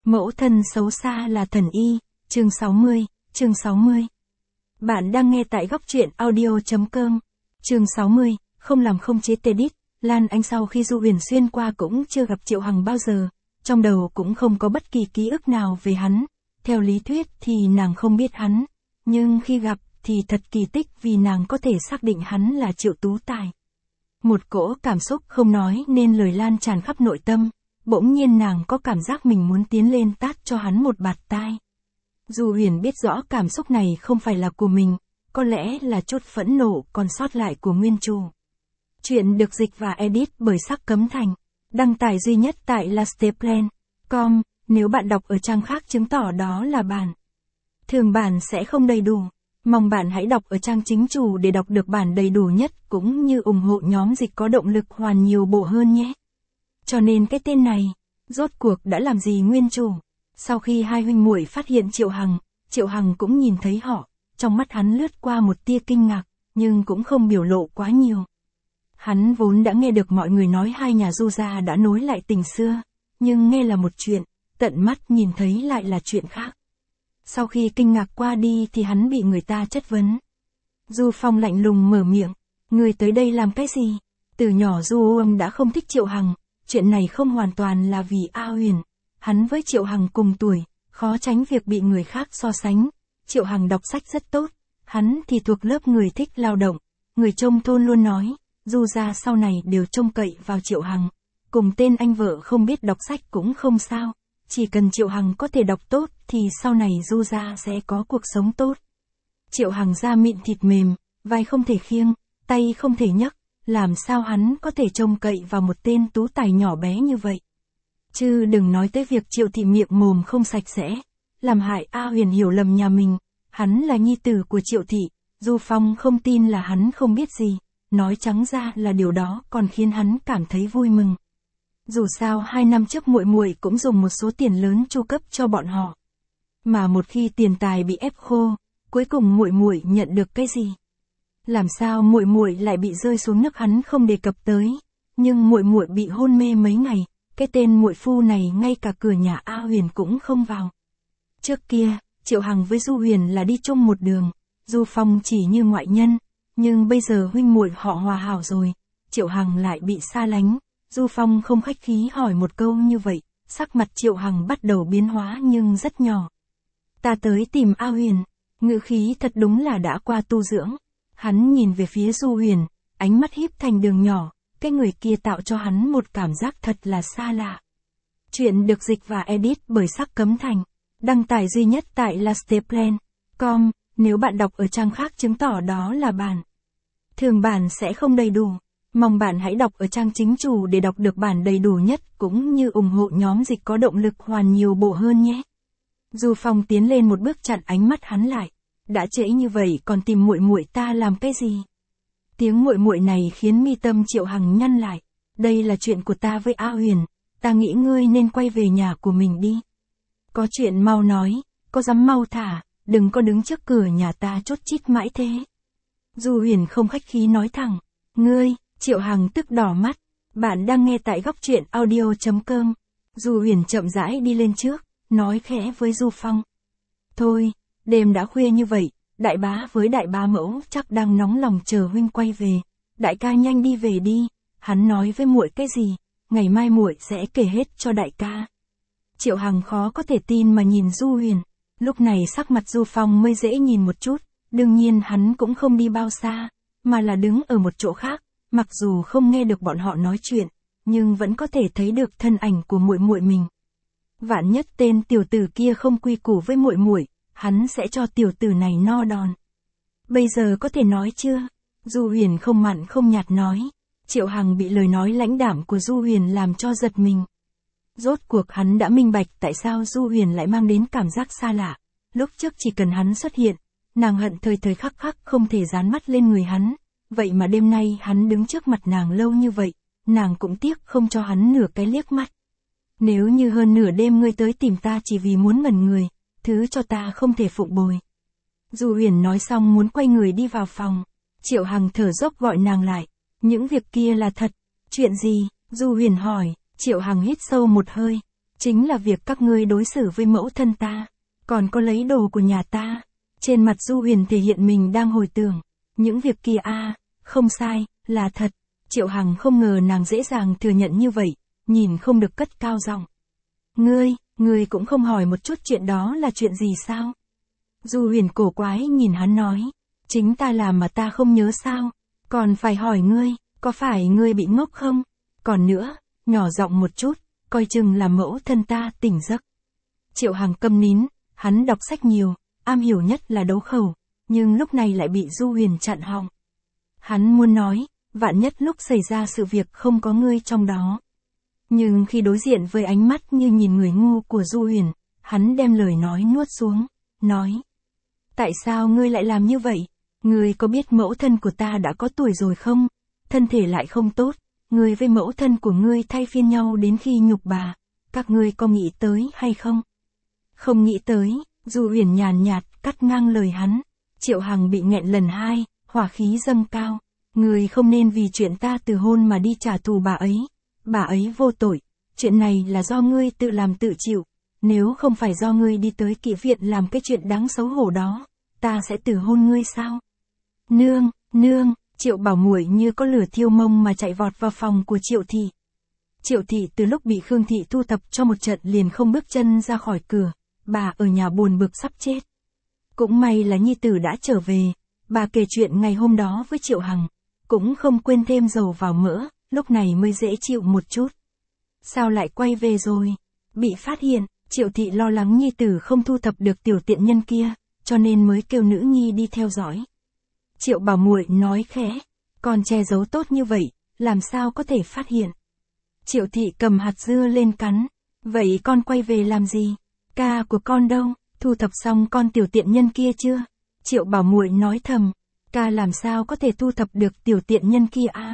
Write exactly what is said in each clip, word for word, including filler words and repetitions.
Mẫu thân xấu xa là thần y, chương sáu mươi, chương sáu mươi. Bạn đang nghe tại góc truyện audio.com. Chương sáu mươi, không làm không chế Tedit. Lan Anh sau khi Du Huyền xuyên qua cũng chưa gặp Triệu Hằng bao giờ, trong đầu cũng không có bất kỳ ký ức nào về hắn. Theo lý thuyết thì nàng không biết hắn, nhưng khi gặp thì thật kỳ tích vì nàng có thể xác định hắn là Triệu Tú Tài. Một cỗ cảm xúc không nói nên lời lan tràn khắp nội tâm, bỗng nhiên nàng có cảm giác mình muốn tiến lên tát cho hắn một bạt tai. Du Huyền biết rõ cảm xúc này không phải là của mình, có lẽ là chút phẫn nộ còn sót lại của nguyên chủ. Chuyện được dịch và edit bởi Sắc Cấm Thành, đăng tải duy nhất tại lasteplan chấm com, nếu bạn đọc ở trang khác chứng tỏ đó là bản thường bản sẽ không đầy đủ. Mong bạn hãy đọc ở trang chính chủ để đọc được bản đầy đủ nhất cũng như ủng hộ nhóm dịch có động lực hoàn nhiều bộ hơn nhé. Cho nên cái tên này, rốt cuộc đã làm gì nguyên chủ? Sau khi hai huynh muội phát hiện Triệu Hằng, Triệu Hằng cũng nhìn thấy họ, trong mắt hắn lướt qua một tia kinh ngạc, nhưng cũng không biểu lộ quá nhiều. Hắn vốn đã nghe được mọi người nói hai nhà Du gia đã nối lại tình xưa, nhưng nghe là một chuyện, tận mắt nhìn thấy lại là chuyện khác. Sau khi kinh ngạc qua đi thì hắn bị người ta chất vấn. Du Phong lạnh lùng mở miệng, người tới đây làm cái gì? Từ nhỏ Du Âm đã không thích Triệu Hằng, chuyện này không hoàn toàn là vì A Huyền. Hắn với Triệu Hằng cùng tuổi, khó tránh việc bị người khác so sánh. Triệu Hằng đọc sách rất tốt, hắn thì thuộc lớp người thích lao động. Người trong thôn luôn nói, Du gia sau này đều trông cậy vào Triệu Hằng. Cùng tên anh vợ không biết đọc sách cũng không sao, chỉ cần Triệu Hằng có thể đọc tốt thì sau này Du gia sẽ có cuộc sống tốt. Triệu Hằng da mịn thịt mềm, vai không thể khiêng, tay không thể nhấc, làm sao hắn có thể trông cậy vào một tên tú tài nhỏ bé như vậy. Chứ đừng nói tới việc Triệu thị miệng mồm không sạch sẽ, làm hại A Huyền hiểu lầm nhà mình, hắn là nhi tử của Triệu thị. Du Phong không tin là hắn không biết gì, nói trắng ra là điều đó còn khiến hắn cảm thấy vui mừng. Dù sao hai năm trước muội muội cũng dùng một số tiền lớn chu cấp cho bọn họ. Mà một khi tiền tài bị ép khô, cuối cùng muội muội nhận được cái gì? Làm sao muội muội lại bị rơi xuống nước hắn không đề cập tới, nhưng muội muội bị hôn mê mấy ngày, cái tên muội phu này ngay cả cửa nhà A Huyền cũng không vào. Trước kia, Triệu Hằng với Du Huyền là đi chung một đường, Du Phong chỉ như ngoại nhân, nhưng bây giờ huynh muội họ hòa hảo rồi, Triệu Hằng lại bị xa lánh. Du Phong không khách khí hỏi một câu như vậy, sắc mặt Triệu Hằng bắt đầu biến hóa nhưng rất nhỏ. Ta tới tìm A Huyền, ngữ khí thật đúng là đã qua tu dưỡng. Hắn nhìn về phía Du Huyền, ánh mắt híp thành đường nhỏ, cái người kia tạo cho hắn một cảm giác thật là xa lạ. Chuyện được dịch và edit bởi Sắc Cấm Thành, đăng tải duy nhất tại lasteplan chấm com, nếu bạn đọc ở trang khác chứng tỏ đó là bản thường bản sẽ không đầy đủ. Mong bạn hãy đọc ở trang chính chủ để đọc được bản đầy đủ nhất cũng như ủng hộ nhóm dịch có động lực hoàn nhiều bộ hơn nhé. Du Phong tiến lên một bước chặn ánh mắt hắn lại. Đã trễ như vậy còn tìm muội muội ta làm cái gì? Tiếng muội muội này khiến mi tâm Triệu Hằng nhăn lại. Đây là chuyện của ta với A Huyền, ta nghĩ ngươi nên quay về nhà của mình đi. Có chuyện mau nói, có dám mau thả, đừng có đứng trước cửa nhà ta chốt chít mãi thế. Du Huyền không khách khí nói thẳng, ngươi. Triệu Hằng tức đỏ mắt. Bạn đang nghe tại góc truyện audio.com. Du Huyền chậm rãi đi lên trước, nói khẽ với Du Phong. Thôi, đêm đã khuya như vậy, đại bá với đại bá mẫu chắc đang nóng lòng chờ huynh quay về. Đại ca nhanh đi về đi, hắn nói với muội cái gì, ngày mai muội sẽ kể hết cho đại ca. Triệu Hằng khó có thể tin mà nhìn Du Huyền. Lúc này sắc mặt Du Phong mới dễ nhìn một chút, đương nhiên hắn cũng không đi bao xa, mà là đứng ở một chỗ khác. Mặc dù không nghe được bọn họ nói chuyện, nhưng vẫn có thể thấy được thân ảnh của muội muội mình. Vạn nhất tên tiểu tử kia không quy củ với muội muội, hắn sẽ cho tiểu tử này no đòn. Bây giờ có thể nói chưa? Du Huyền không mặn không nhạt nói. Triệu Hằng bị lời nói lãnh đạm của Du Huyền làm cho giật mình. Rốt cuộc hắn đã minh bạch tại sao Du Huyền lại mang đến cảm giác xa lạ. Lúc trước chỉ cần hắn xuất hiện, nàng hận thời thời khắc khắc không thể dán mắt lên người hắn. Vậy mà đêm nay hắn đứng trước mặt nàng lâu như vậy, nàng cũng tiếc không cho hắn nửa cái liếc mắt. Nếu như hơn nửa đêm ngươi tới tìm ta chỉ vì muốn ngẩn người, thứ cho ta không thể phụng bồi. Du Huyền nói xong muốn quay người đi vào phòng. Triệu Hằng thở dốc gọi nàng lại. Những việc kia là thật. Chuyện gì? Du Huyền hỏi. Triệu Hằng hít sâu một hơi. Chính là việc các ngươi đối xử với mẫu thân ta, còn có lấy đồ của nhà ta. Trên mặt Du Huyền thể hiện mình đang hồi tưởng. Những việc kia a, không sai, là thật. Triệu Hằng không ngờ nàng dễ dàng thừa nhận như vậy, nhìn không được cất cao giọng. Ngươi, ngươi cũng không hỏi một chút chuyện đó là chuyện gì sao? Du Huyền cổ quái nhìn hắn nói. Chính ta làm mà ta không nhớ sao? Còn phải hỏi ngươi, có phải ngươi bị ngốc không? Còn nữa, nhỏ giọng một chút, coi chừng là mẫu thân ta tỉnh giấc. Triệu Hằng câm nín, hắn đọc sách nhiều, am hiểu nhất là đấu khẩu, nhưng lúc này lại bị Du Huyền chặn họng. Hắn muốn nói, vạn nhất lúc xảy ra sự việc không có ngươi trong đó. Nhưng khi đối diện với ánh mắt như nhìn người ngu của Du Huyền, hắn đem lời nói nuốt xuống, nói. Tại sao ngươi lại làm như vậy? Ngươi có biết mẫu thân của ta đã có tuổi rồi không? Thân thể lại không tốt, ngươi với mẫu thân của ngươi thay phiên nhau đến khi nhục bà. Các ngươi có nghĩ tới hay không? Không nghĩ tới, Du Huyền nhàn nhạt cắt ngang lời hắn. Triệu Hằng bị nghẹn lần hai, hỏa khí dâng cao. Ngươi không nên vì chuyện ta từ hôn mà đi trả thù bà ấy. Bà ấy vô tội, chuyện này là do ngươi tự làm tự chịu. Nếu không phải do ngươi đi tới kỵ viện làm cái chuyện đáng xấu hổ đó, ta sẽ từ hôn ngươi sao? Nương, nương, Triệu Bảo Muội như có lửa thiêu mông mà chạy vọt vào phòng của Triệu Thị. Triệu Thị từ lúc bị Khương Thị thu thập cho một trận liền không bước chân ra khỏi cửa, bà ở nhà buồn bực sắp chết. Cũng may là nhi tử đã trở về, bà kể chuyện ngày hôm đó với Triệu Hằng, cũng không quên thêm dầu vào mỡ, lúc này mới dễ chịu một chút. Sao lại quay về rồi? Bị phát hiện, Triệu Thị lo lắng nhi tử không thu thập được tiểu tiện nhân kia, cho nên mới kêu nữ nhi đi theo dõi. Triệu Bảo Muội nói khẽ, con che giấu tốt như vậy, làm sao có thể phát hiện? Triệu Thị cầm hạt dưa lên cắn, vậy con quay về làm gì? Ca của con đâu? Thu thập xong con tiểu tiện nhân kia chưa? Triệu Bảo Muội nói thầm, ca làm sao có thể thu thập được tiểu tiện nhân kia à?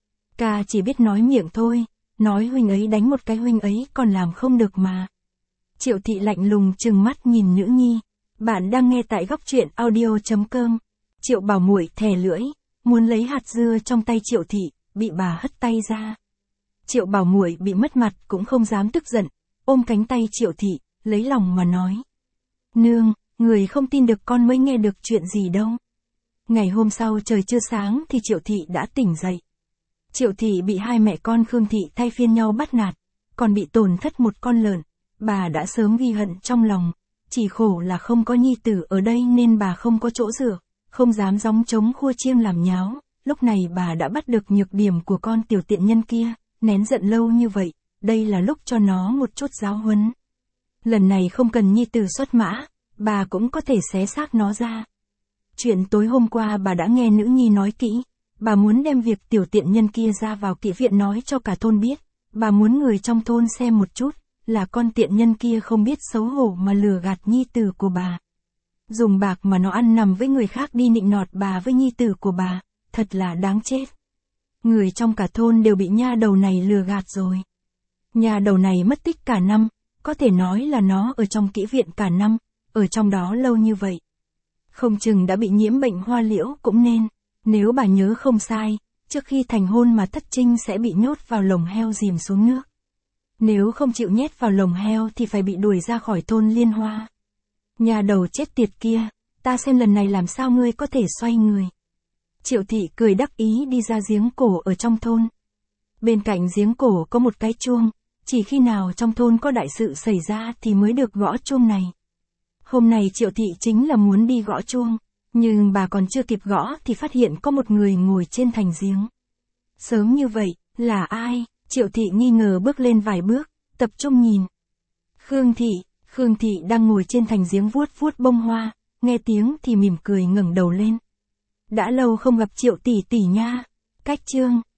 Ca chỉ biết nói miệng thôi, nói huynh ấy đánh một cái huynh ấy còn làm không được mà. Triệu Thị lạnh lùng trừng mắt nhìn nữ nhi. Bạn đang nghe tại góc truyện audio chấm com. Triệu Bảo Muội thè lưỡi, muốn lấy hạt dưa trong tay Triệu Thị, bị bà hất tay ra. Triệu Bảo Muội bị mất mặt cũng không dám tức giận, ôm cánh tay Triệu Thị, lấy lòng mà nói. Nương, người không tin được con mới nghe được chuyện gì đâu. Ngày hôm sau trời chưa sáng thì Triệu Thị đã tỉnh dậy. Triệu Thị bị hai mẹ con Khương Thị thay phiên nhau bắt nạt, còn bị tổn thất một con lợn. Bà đã sớm ghi hận trong lòng, chỉ khổ là không có nhi tử ở đây nên bà không có chỗ dựa, không dám gióng trống khua chiêng làm nháo. Lúc này bà đã bắt được nhược điểm của con tiểu tiện nhân kia, nén giận lâu như vậy, đây là lúc cho nó một chút giáo huấn. Lần này không cần nhi tử xuất mã, bà cũng có thể xé xác nó ra. Chuyện tối hôm qua bà đã nghe nữ nhi nói kỹ, bà muốn đem việc tiểu tiện nhân kia ra vào kỵ viện nói cho cả thôn biết, bà muốn người trong thôn xem một chút, là con tiện nhân kia không biết xấu hổ mà lừa gạt nhi tử của bà. Dùng bạc mà nó ăn nằm với người khác đi nịnh nọt bà với nhi tử của bà, thật là đáng chết. Người trong cả thôn đều bị nha đầu này lừa gạt rồi. Nha đầu này mất tích cả năm, có thể nói là nó ở trong kỹ viện cả năm, ở trong đó lâu như vậy. Không chừng đã bị nhiễm bệnh hoa liễu cũng nên, nếu bà nhớ không sai, trước khi thành hôn mà thất trinh sẽ bị nhốt vào lồng heo dìm xuống nước. Nếu không chịu nhét vào lồng heo thì phải bị đuổi ra khỏi thôn Liên Hoa. Nhà đầu chết tiệt kia, ta xem lần này làm sao ngươi có thể xoay người. Triệu Thị cười đắc ý đi ra giếng cổ ở trong thôn. Bên cạnh giếng cổ có một cái chuông, chỉ khi nào trong thôn có đại sự xảy ra thì mới được gõ chuông này. Hôm nay Triệu Thị chính là muốn đi gõ chuông, nhưng bà còn chưa kịp gõ thì phát hiện có một người ngồi trên thành giếng. Sớm như vậy, là ai? Triệu Thị nghi ngờ bước lên vài bước, tập trung nhìn. Khương Thị, Khương Thị đang ngồi trên thành giếng vuốt vuốt bông hoa, nghe tiếng thì mỉm cười ngẩng đầu lên. Đã lâu không gặp Triệu tỷ tỷ nha. Cách chương,